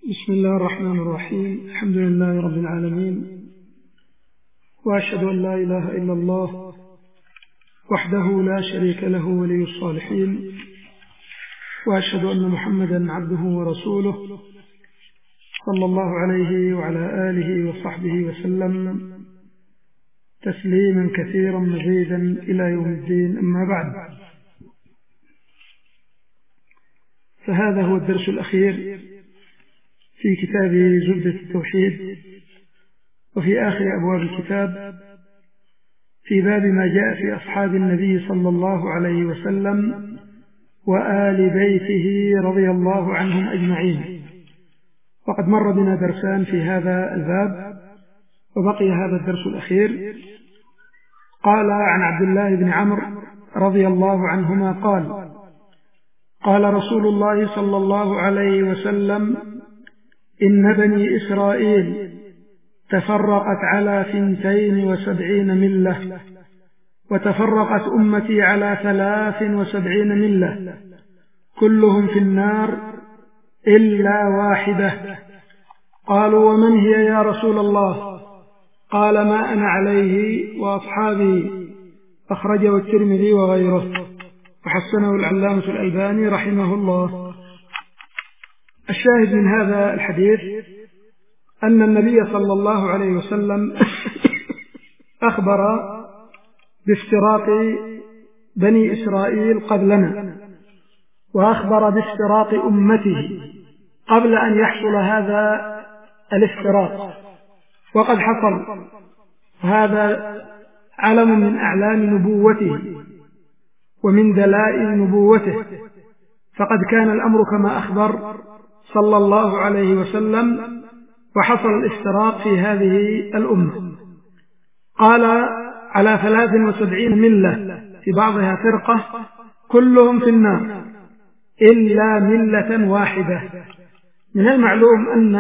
بسم الله الرحمن الرحيم. الحمد لله رب العالمين، وأشهد أن لا إله إلا الله وحده لا شريك له ولي الصالحين، وأشهد أن محمدا عبده ورسوله صلى الله عليه وعلى آله وصحبه وسلم تسليما كثيرا مزيدا إلى يوم الدين. أما بعد، فهذا هو الدرس الأخير في كتاب زبدة التوحيد، وفي آخر أبواب الكتاب في باب ما جاء في أصحاب النبي صلى الله عليه وسلم وآل بيته رضي الله عنهم أجمعين. وقد مر بنا درسان في هذا الباب، وبقي هذا الدرس الأخير. قال عن عبد الله بن عمرو رضي الله عنهما قال: قال رسول الله صلى الله عليه وسلم: إن بني إسرائيل تفرقت على 72 ملة، وتفرقت أمتي على 73 ملة، كلهم في النار إلا واحدة. قالوا: ومن هي يا رسول الله؟ قال: ما أنا عليه وأصحابي. أخرجه الترمذي وغيره، وحسنه العلامة الألباني رحمه الله. الشاهد من هذا الحديث أن النبي صلى الله عليه وسلم أخبر بافتراق بني إسرائيل قبلنا، وأخبر بافتراق أمته قبل أن يحصل هذا الافتراق، وقد حصل. هذا علم من أعلام نبوته ومن دلائل نبوته، فقد كان الأمر كما أخبر صلى الله عليه وسلم، وحصل الافتراق في هذه الأمة. قال: على 73 ملة، في بعضها فرقة، كلهم في النار إلا ملة واحدة. من المعلوم أن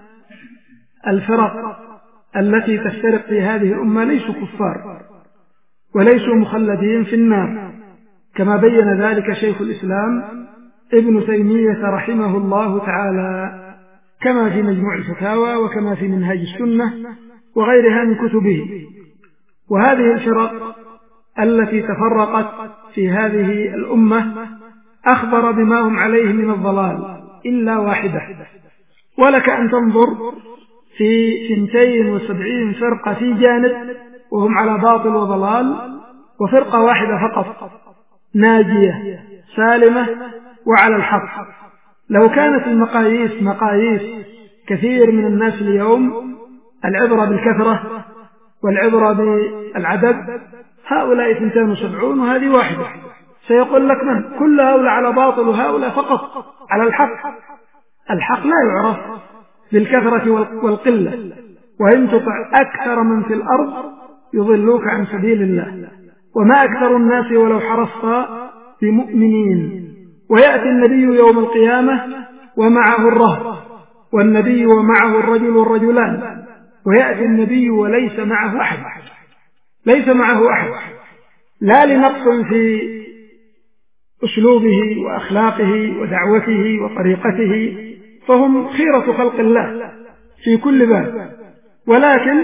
الفرق التي تفترق في هذه الأمة ليسوا كفار وليسوا مخلدين في النار، كما بين ذلك شيخ الإسلام ابن تيمية رحمه الله تعالى، كما في مجموع الفتاوى وكما في منهاج السنة وغيرها من كتبه. وهذه الفرق التي تفرقت في هذه الأمة أخبر بما هم عليه من الضلال إلا واحدة. ولك أن تنظر في 72 فرقة في جانب وهم على باطل وضلال، وفرقة واحدة فقط ناجية سالمة وعلى الحق. لو كانت المقاييس مقاييس كثير من الناس اليوم، العبرة بالكثرة والعبرة بالعدد، هؤلاء 72 وهذه واحدة، سيقول لك من؟ كل هؤلاء على باطل وهؤلاء فقط على الحق. الحق لا يعرف بالكثرة والقلة، وإن تطع أكثر من في الأرض يضلوك عن سبيل الله، وما أكثر الناس ولو حرصت بمؤمنين. ويأتي النبي يوم القيامة ومعه الرهط، والنبي ومعه الرجل والرجلان، ويأتي النبي وليس معه أحد، ليس معه أحد، لا لنقص في أسلوبه وأخلاقه ودعوته وطريقته، فهم خيرة خلق الله في كل باب، ولكن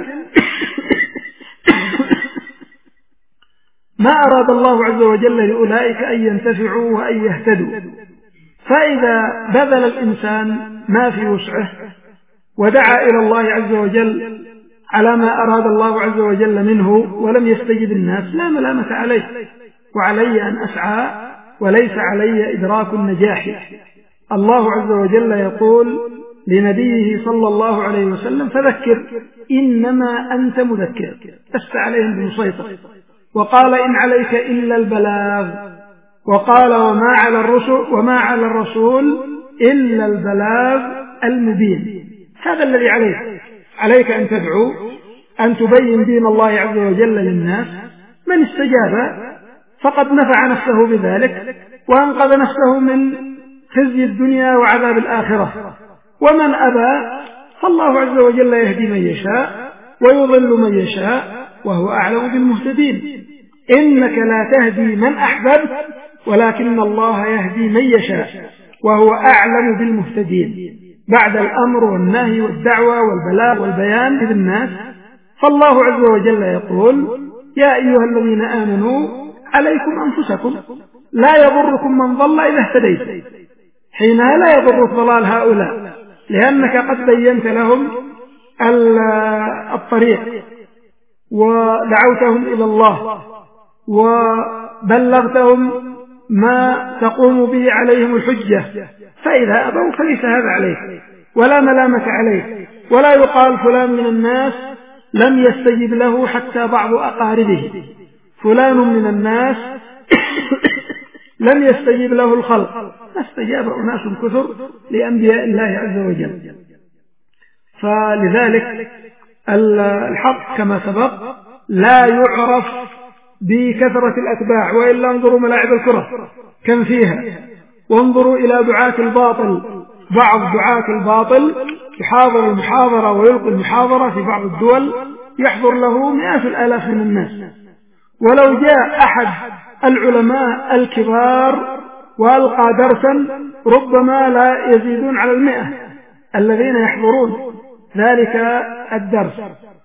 ما أراد الله عز وجل لأولئك أن ينتفعوا وأن يهتدوا. فإذا بذل الإنسان ما في وسعه ودعا إلى الله عز وجل على ما أراد الله عز وجل منه ولم يستجب الناس، لا ملامة عليه، وعلي أن أسعى وليس علي إدراك النجاح. الله عز وجل يقول لنبيه صلى الله عليه وسلم: فذكر إنما أنت مذكر، لست عليهم بمسيطر. وقال: إن عليك إلا البلاغ. وقال: وما على الرسول إلا البلاغ المبين. هذا الذي عليك أن تدعو، أن تبين دين الله عز وجل للناس. من استجاب فقد نفع نفسه بذلك وأنقذ نفسه من خزي الدنيا وعذاب الآخرة، ومن أبى فالله عز وجل يهدي من يشاء ويضل من يشاء، وهو أعلم بالمهتدين. إنك لا تهدي من أحببت ولكن الله يهدي من يشاء وهو أعلم بالمهتدين. بعد الأمر والنهي والدعوة والبلاغ والبيان للناس. فالله عز وجل يقول: يا أيها الذين آمنوا عليكم أنفسكم لا يضركم من ضل إذا اهتديت. حينها لا يضرك ضلال هؤلاء، لأنك قد بينت لهم الطريق ودعوتهم إلى الله وبلغتهم ما تقوم به عليهم الحجة، فإذا أبوا فليس هذا عليك ولا ملامة عليك، ولا يقال فلان من الناس لم يستجب له حتى بعض أقاربه، فلان من الناس لم يستجب له الخلق، فاستجاب أناس كثر لأنبياء الله عز وجل. فلذلك الحق كما سبق لا يعرف بكثرة الأتباع، وإلا انظروا ملاعب الكرة كم فيها، وانظروا إلى دعاة الباطل، بعض دعاة الباطل يحاضر المحاضرة ويلقي المحاضرة في بعض الدول يحضر له مئات الآلاف من الناس، ولو جاء أحد العلماء الكبار وألقى درسا ربما لا يزيدون على 100 الذين يحضرون ذلك الدرس،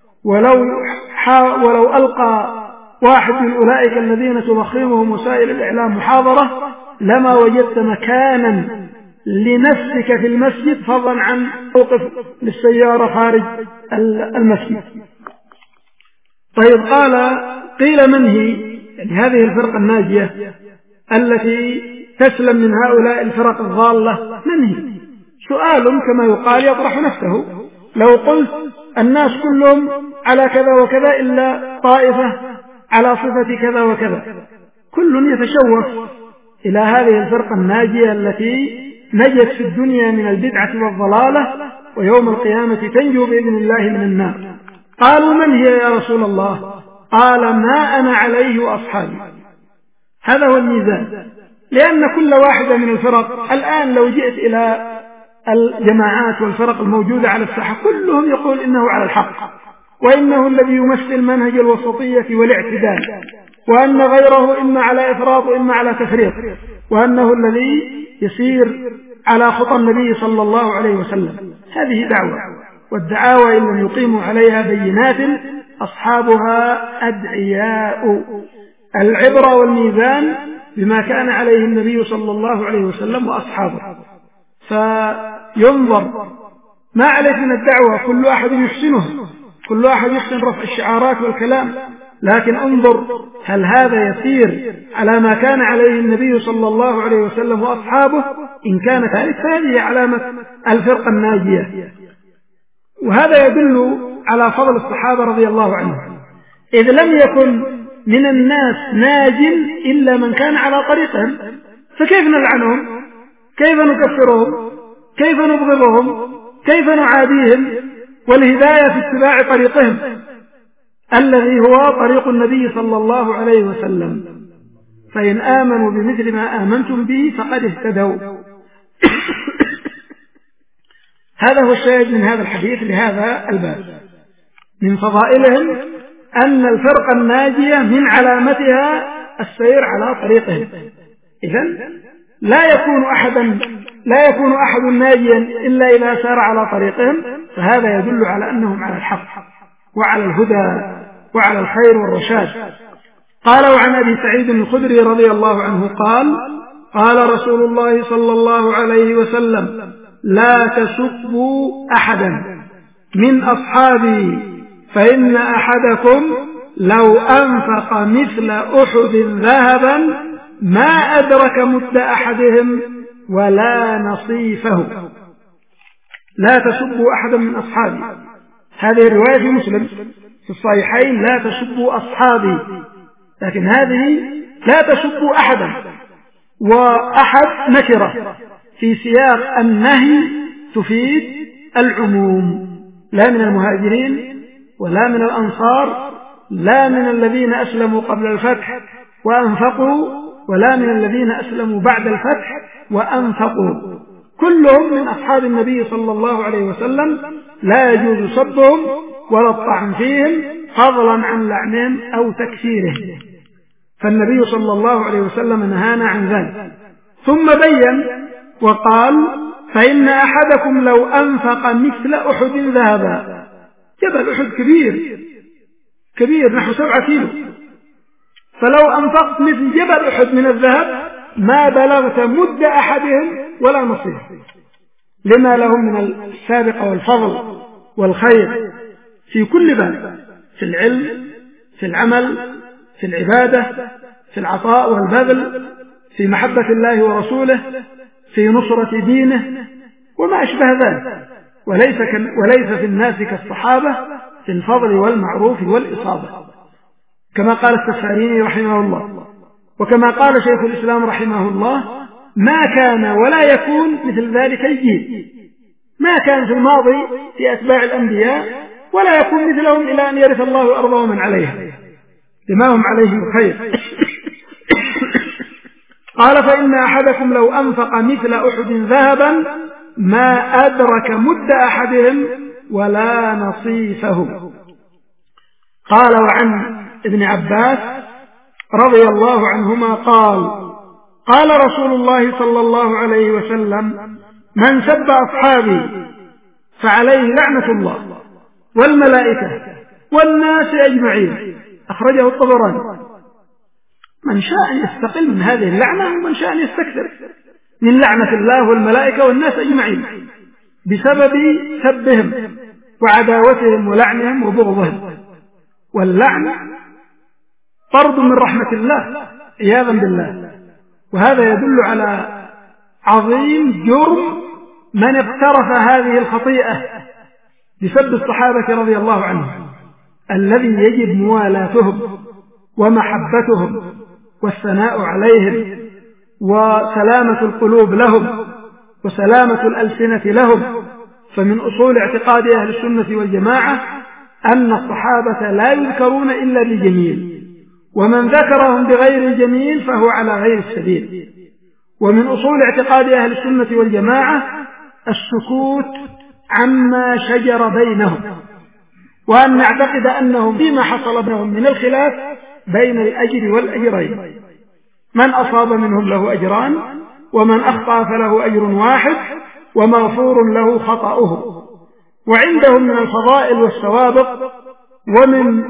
ولو ألقى واحد من أولئك الذين تضخمهم وسائل الإعلام محاضرة لما وجدت مكانا لنفسك في المسجد، فضلا عن موقف للسيارة خارج المسجد. طيب، قيل من هي يعني هذه الفرقة الناجية التي تسلم من هؤلاء الفرق الضالة؟ من هي؟ سؤال كما يقال يطرح نفسه. لو قلت الناس كلهم على كذا وكذا إلا طائفة على صفة كذا وكذا، كل يتشوف إلى هذه الفرقة الناجية التي نجت في الدنيا من البدعة والضلالة، ويوم القيامة تنجو بإذن الله من النار. قالوا: من هي يا رسول الله؟ قال: ما أنا عليه وأصحابي. هذا هو الميزان، لأن كل واحدة من الفرق الآن لو جئت إلى الجماعات والفرق الموجودة على الساحة كلهم يقول إنه على الحق، وإنه الذي يمثل منهج الوسطية والاعتدال، وأن غيره إما على إفراط وإما على تفريط، وأنه الذي يسير على خطى النبي صلى الله عليه وسلم. هذه دعوة، والدعاوى إن لم يقيموا عليها بينات أصحابها أدعياء. العبرة والميزان بما كان عليه النبي صلى الله عليه وسلم وأصحابه، فينظر ما عليك من الدعوة، كل أحد يحسنه، كل أحد يحسن رفع الشعارات والكلام، لكن انظر هل هذا يسير على ما كان عليه النبي صلى الله عليه وسلم وأصحابه؟ إن كان ذلك فهذه علامة الفرقة الناجية. وهذا يدل على فضل الصحابة رضي الله عنهم، إذ لم يكن من الناس ناج إلا من كان على طريقهم، فكيف نلعنهم؟ كيف نكفرهم؟ كيف نبغضهم؟ كيف نعاديهم؟ والهداية في اتباع طريقهم الذي هو طريق النبي صلى الله عليه وسلم، فإن آمنوا بمثل ما آمنتم به فقد اهتدوا. هذا هو الشاهد من هذا الحديث لهذا الباب. من فضائلهم أن الفرقة الناجية من علامتها السير على طريقهم. إذن لا يكون أحد ناجيا إلا إذا سار على طريقهم، فهذا يدل على أنهم على الحق وعلى الهدى وعلى الخير والرشاد. قال: وعن أبي سعيد الخدري رضي الله عنه قال: قال رسول الله صلى الله عليه وسلم: لا تسبوا أحدا من أصحابي، فإن أحدكم لو أنفق مثل أحد ذهبا ما أدرك مد أحدهم ولا نصيفه. لا تسبوا أحدا من أصحابي، هذه الرواية في مسلم في الصحيحين: لا تسبوا أصحابي، لكن هذه لا تسبوا أحدا، وأحد نكرة في سياق النهي تفيد العموم، لا من المهاجرين ولا من الأنصار، لا من الذين أسلموا قبل الفتح وأنفقوا، ولا من الذين أسلموا بعد الفتح وأنفقوا، كلهم من أصحاب النبي صلى الله عليه وسلم، لا يجوز سبهم ولا الطعن فيهم فضلا عن لعنهم أو تكفيرهم، فالنبي صلى الله عليه وسلم نهانا عن ذلك. ثم بين وقال: فإن أحدكم لو أنفق مثل أحد ذهبا، جبل أحد كبير نحو 7 كيلو، فلو أنفقت مثل جبل أحد من الذهب ما بلغت مد أحدهم ولا نصيب، لما لهم من السابقة والفضل والخير في كل باب، في العلم، في العمل، في العبادة، في العطاء والبذل، في محبة الله ورسوله، في نصرة دينه وما أشبه ذلك. وليس في الناس كالصحابة في الفضل والمعروف والإصابة، كما قال السفاريني رحمه الله، وكما قال شيخ الإسلام رحمه الله: ما كان ولا يكون مثل ذلك الجيل، ما كان في الماضي في أتباع الأنبياء ولا يكون مثلهم إلى أن يرث الله الأرض ومن عليها لما هم عليه الخير. قال: فإن أحدكم لو أنفق مثل أحد ذهبا ما أدرك مد أحدهم ولا نصيفه. قال: وعن ابن عباس رضي الله عنهما قال: قال رسول الله صلى الله عليه وسلم: من سب أصحابي فعليه لعنة الله والملائكة والناس أجمعين. أخرجه الطبراني. من شاء يستقل من هذه اللعنة ومن شاء يستكثر من لعنة الله والملائكة والناس أجمعين بسبب سبهم وعداوتهم ولعنهم وبغضهم. واللعن طرد من رحمة الله عياذا بالله، وهذا يدل على عظيم جرم من اقترف هذه الخطيئة بسب الصحابة رضي الله عنهم، الذي يجب موالاتهم ومحبتهم والثناء عليهم وسلامة القلوب لهم وسلامة الألسنة لهم. فمن أصول اعتقاد أهل السنة والجماعة أن الصحابة لا يذكرون إلا بالجميل، ومن ذكرهم بغير الجميل فهو على غير السبيل. ومن أصول اعتقاد أهل السنة والجماعة السكوت عما شجر بينهم، وأن نعتقد أنهم فيما حصل بينهم من الخلاف بين الأجر والأجرين، من أصاب منهم له أجران، ومن أخطأ فله أجر واحد ومغفور له خطأه. وعندهم من الفضائل والسوابق ومن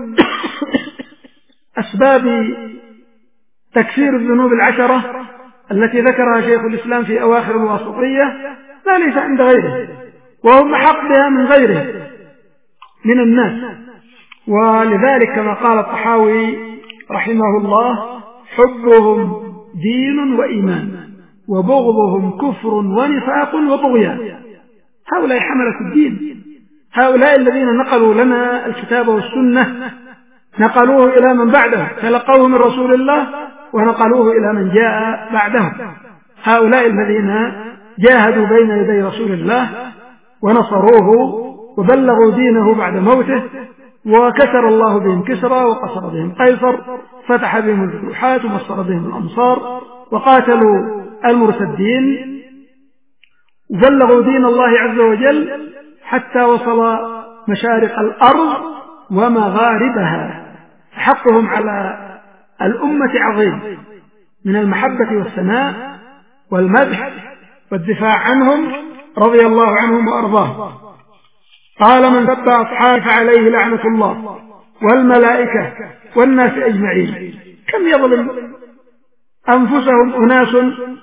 أسباب تكفير الذنوب 10 التي ذكرها شيخ الإسلام في أواخر الواسطية لا ليس عند غيره، وهم أحق بها من غيره من الناس. ولذلك كما قال الطحاوي رحمه الله: حبهم دين وإيمان وبغضهم كفر ونفاق وطغيان. هؤلاء حملة الدين، هؤلاء الذين نقلوا لنا الكتاب والسنة نقلوه إلى من بعده، تلقوه من رسول الله ونقلوه إلى من جاء بعدهم. هؤلاء الذين جاهدوا بين يدي رسول الله ونصروه وبلغوا دينه بعد موته، وكسر الله بهم كسرى وقصر بهم قيصر، فتح بهم الفتوحات ومصر بهم الأمصار، وقاتلوا المرتدين وبلغوا دين الله عز وجل حتى وصل مشارق الأرض ومغاربها. حقهم على الأمة عظيم من المحبة والثناء والمدح والدفاع عنهم رضي الله عنهم وأرضاهم. قال: من سب أصحابي فعليه لعنة الله والملائكة والناس أجمعين. كم يظلم أنفسهم أناس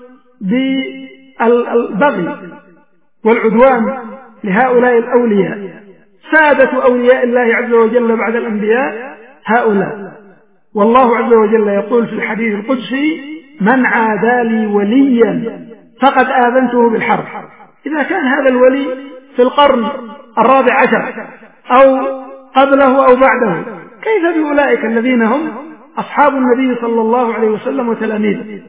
بالبغي والعدوان لهؤلاء الأولياء، سادة أولياء الله عز وجل بعد الأنبياء هؤلاء. والله عز وجل يقول في الحديث القدسي: من عادى لي وليا فقد آذنته بالحرب. إذا كان هذا الولي في القرن 14 أو قبله أو بعده، كيف بأولئك الذين هم أصحاب النبي صلى الله عليه وسلم وتلاميذه؟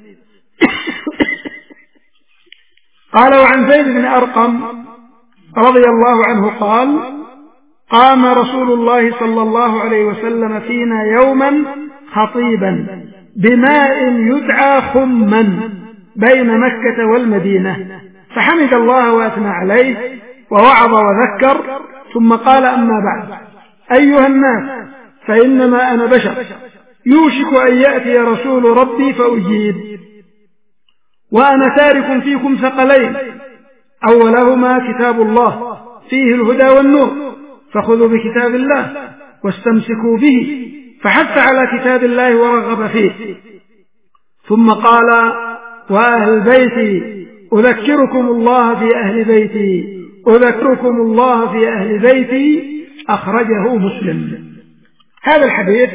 قال: وعن زيد بن أرقم رضي الله عنه قال: قام رسول الله صلى الله عليه وسلم فينا يوما خطيبا بماء يدعى خما بين مكة والمدينة، فحمد الله وأثنى عليه ووعظ وذكر، ثم قال: أما بعد، أيها الناس، فإنما أنا بشر، يوشك أن يأتي رسول ربي فأجيب، وأنا تارك فيكم ثقلين، أولهما كتاب الله فيه الهدى والنور، فخذوا بكتاب الله واستمسكوا به، فحث على كتاب الله ورغب فيه. ثم قال: وأهل بيتي أذكركم الله في أهل بيتي، أذكركم الله في أهل بيتي، أخرجه مسلم. هذا الحديث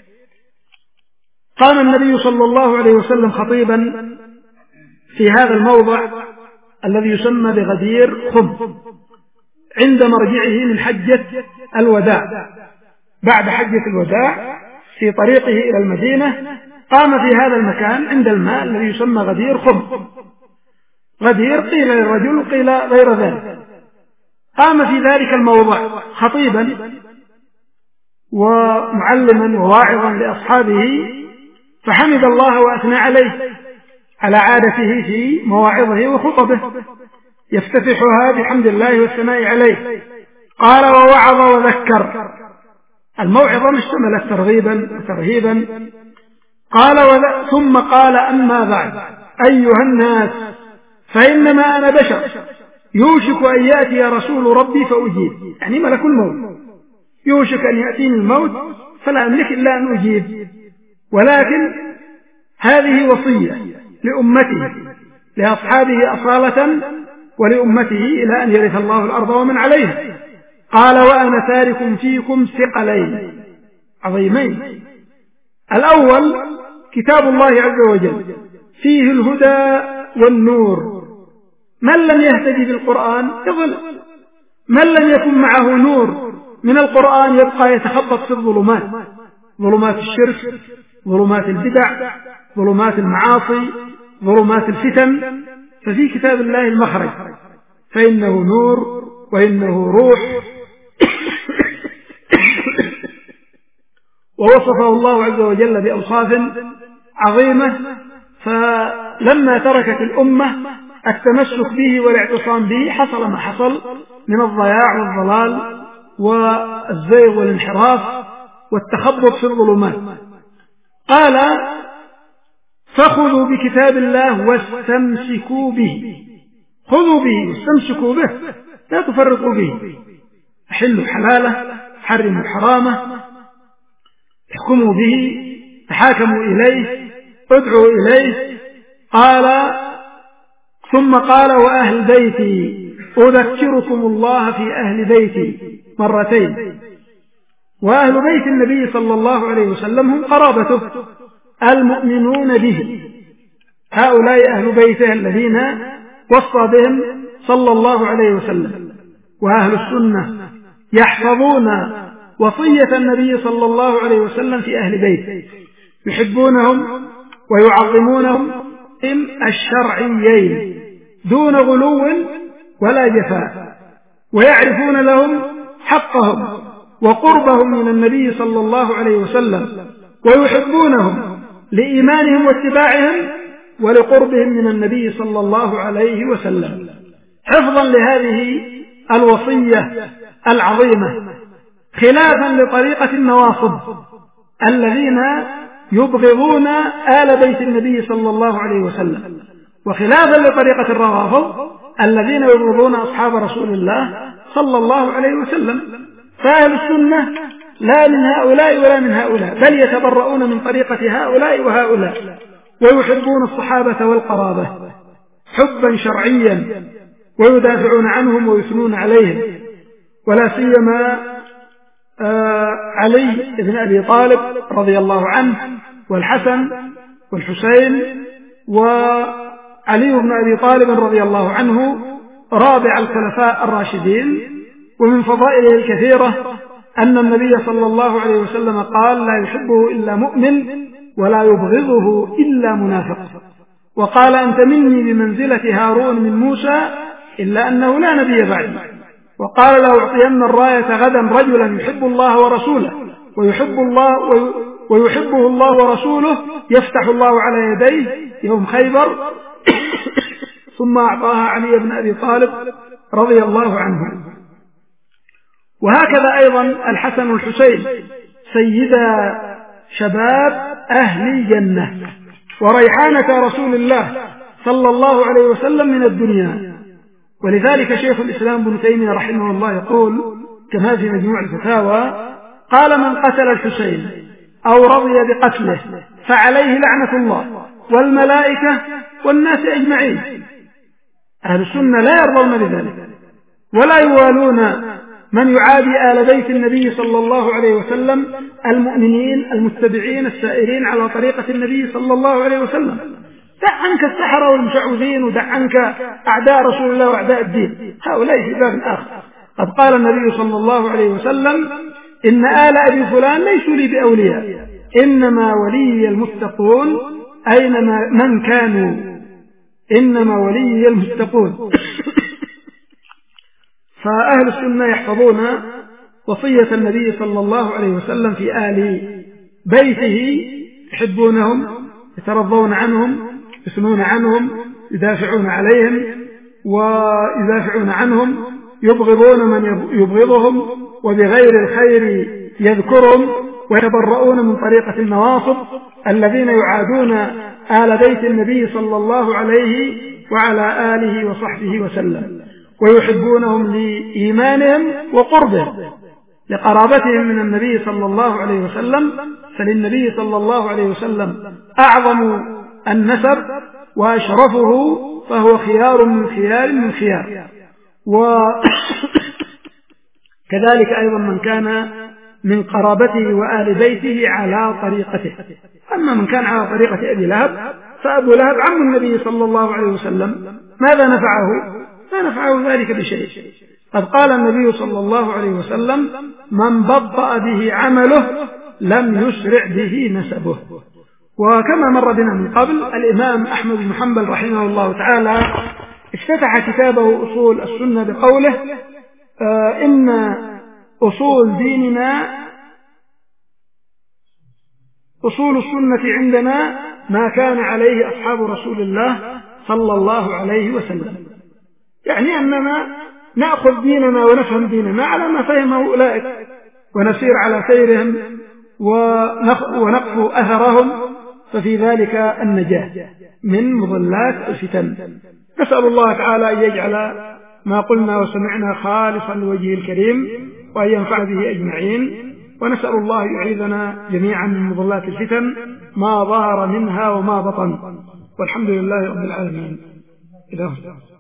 قام النبي صلى الله عليه وسلم خطيبا في هذا الموضع الذي يسمى بغدير خم عند مرجعه من حجة الوداع. بعد حجة الوداع في طريقه إلى المدينة قام في هذا المكان عند الماء الذي يسمى غدير خم. غدير قيل للرجل قيل غير ذلك. قام في ذلك الموضع خطيبا ومعلما وواعظا لأصحابه، فحمد الله وأثنى عليه على عادته في مواعظه وخطبه، يفتتحها بحمد الله والثناء عليه. قال: ووعظ وذكر. الموعظة اشتملت ترغيبا وترهيبا. قال: ثم قال: أما بعد أيها الناس، فإنما أنا بشر يوشك أن يأتي رسول ربي فأجيب، يعني ملك الموت، يوشك أن يأتيني الموت فلا أملك إلا أن أجيب. ولكن هذه وصية لأمته، لأصحابه أصالة، ولأمته إلى أن يرث الله الأرض ومن عليها. قال: وأنا تارك فيكم ثقلين عظيمين. الأول كتاب الله عز وجل فيه الهدى والنور، من لم يهتدي بالقرآن يضل، من لم يكن معه نور من القرآن يبقى يتخبط في الظلمات، ظلمات الشرك، ظلمات البدع، ظلمات المعاصي، ظلمات الفتن. ففي كتاب الله المخرج، فإنه نور وإنه روح. ووصفه الله عز وجل بأوصاف عظيمة، فلما تركت الأمة التمسك به والاعتصام به حصل ما حصل من الضياع والضلال والزيغ والانحراف والتخبط في الظلمات. قال: فخذوا بكتاب الله واستمسكوا به. خذوا به واستمسكوا به، لا تفرقوا به، حلوا حلاله، حرموا حرامه، احكموا به، تحاكموا إليه، ادعوا إليه. قال: ثم قال: وأهل بيتي أذكركم الله في أهل بيتي، مرتين. وأهل بيت النبي صلى الله عليه وسلم هم قرابته المؤمنون به، هؤلاء أهل بيته الذين وصى بهم صلى الله عليه وسلم. وأهل السنة يحفظون وصية النبي صلى الله عليه وسلم في أهل بيته، يحبونهم ويعظمونهم الشرعيين دون غلو ولا جفاء، ويعرفون لهم حقهم وقربهم من النبي صلى الله عليه وسلم، ويحبونهم لإيمانهم واتباعهم ولقربهم من النبي صلى الله عليه وسلم، حفظا لهذه الوصية العظيمة، خلافا لطريقة النواصب الذين يبغضون آل بيت النبي صلى الله عليه وسلم، وخلافا لطريقة الروافض الذين يبغضون أصحاب رسول الله صلى الله عليه وسلم. فأهل السنة لا من هؤلاء ولا من هؤلاء، بل يتبرؤون من طريقة هؤلاء وهؤلاء، ويحبون الصحابة والقرابة حبا شرعيا، ويدافعون عنهم ويثنون عليهم، ولا سيما علي بن أبي طالب رضي الله عنه، والحسن والحسين. وعلي بن أبي طالب رضي الله عنه رابع الخلفاء الراشدين، ومن فضائله الكثيرة أن النبي صلى الله عليه وسلم قال: لا يحبه إلا مؤمن ولا يبغضه إلا منافق. وقال: أنت مني بمنزلة هارون من موسى إلا أنه لا نبي بعدي. وقال: لأعطين الراية غدا رجلا يحب الله ورسوله ويحبه الله ورسوله يفتح الله على يديه يوم خيبر. ثم أعطاها علي بن أبي طالب رضي الله عنه. وهكذا أيضا الحسن والحسين سيدا شباب أهل الجنة وريحانة رسول الله صلى الله عليه وسلم من الدنيا، ولذلك شيخ الإسلام ابن تيمية رحمه الله يقول كما في مجموع الفتاوى: قال: من قتل الحسين أو رضي بقتله فعليه لعنة الله والملائكة والناس أجمعين. أهل السنة لا يرضون بذلك ولا يوالون من يعادي آل بيت النبي صلى الله عليه وسلم، المؤمنين المتبعين السائرين على طريقة النبي صلى الله عليه وسلم. دع عنك السحرة والمشعوذين، ودع عنك أعداء رسول الله وأعداء الدين، هؤلاء في باب آخر. قد قال النبي صلى الله عليه وسلم: إن آل أبي فلان ليسوا لي بأولياء، إنما ولي المتقون أينما من كانوا، إنما ولي المتقون. فأهل السنة يحفظون وصية النبي صلى الله عليه وسلم في آل بيته، يحبونهم، يترضون عنهم، يثنون عنهم، يدافعون عليهم ويدافعون عنهم، يبغضون من يبغضهم، وبغير الخير يذكرهم، ويتبرؤون من طريقة النواصب الذين يعادون آل بيت النبي صلى الله عليه وعلى آله وصحبه وسلم، ويحبونهم لإيمانهم وقربهم لقرابتهم من النبي صلى الله عليه وسلم. فللنبي صلى الله عليه وسلم أعظم النسب وأشرفه، فهو خيار من خيار من خيار. وكذلك أيضا من كان من قرابته وآل بيته على طريقته. أما من كان على طريقة أبي لهب فأبو لهب عم النبي صلى الله عليه وسلم، ماذا نفعه؟ ما نفعه ذلك بشيء. قد قال النبي صلى الله عليه وسلم: من بطأ به عمله لم يسرع به نسبه. وكما مر بنا من قبل، الإمام أحمد بن حنبل رحمه الله تعالى افتتح كتابه أصول السنة بقوله: إن أصول ديننا، أصول السنة عندنا ما كان عليه أصحاب رسول الله صلى الله عليه وسلم. يعني أننا نأخذ ديننا ونفهم ديننا على ما فهمه أولئك، ونسير على سيرهم ونقف أثرهم، ففي ذلك النجاة من مضلات الفتن. نسأل الله تعالى أن يجعل ما قلنا وسمعنا خالصا لوجهه الكريم، وأن ينفع به أجمعين. ونسأل الله يعيذنا جميعا من مضلات الفتن ما ظهر منها وما بطن، والحمد لله رب العالمين.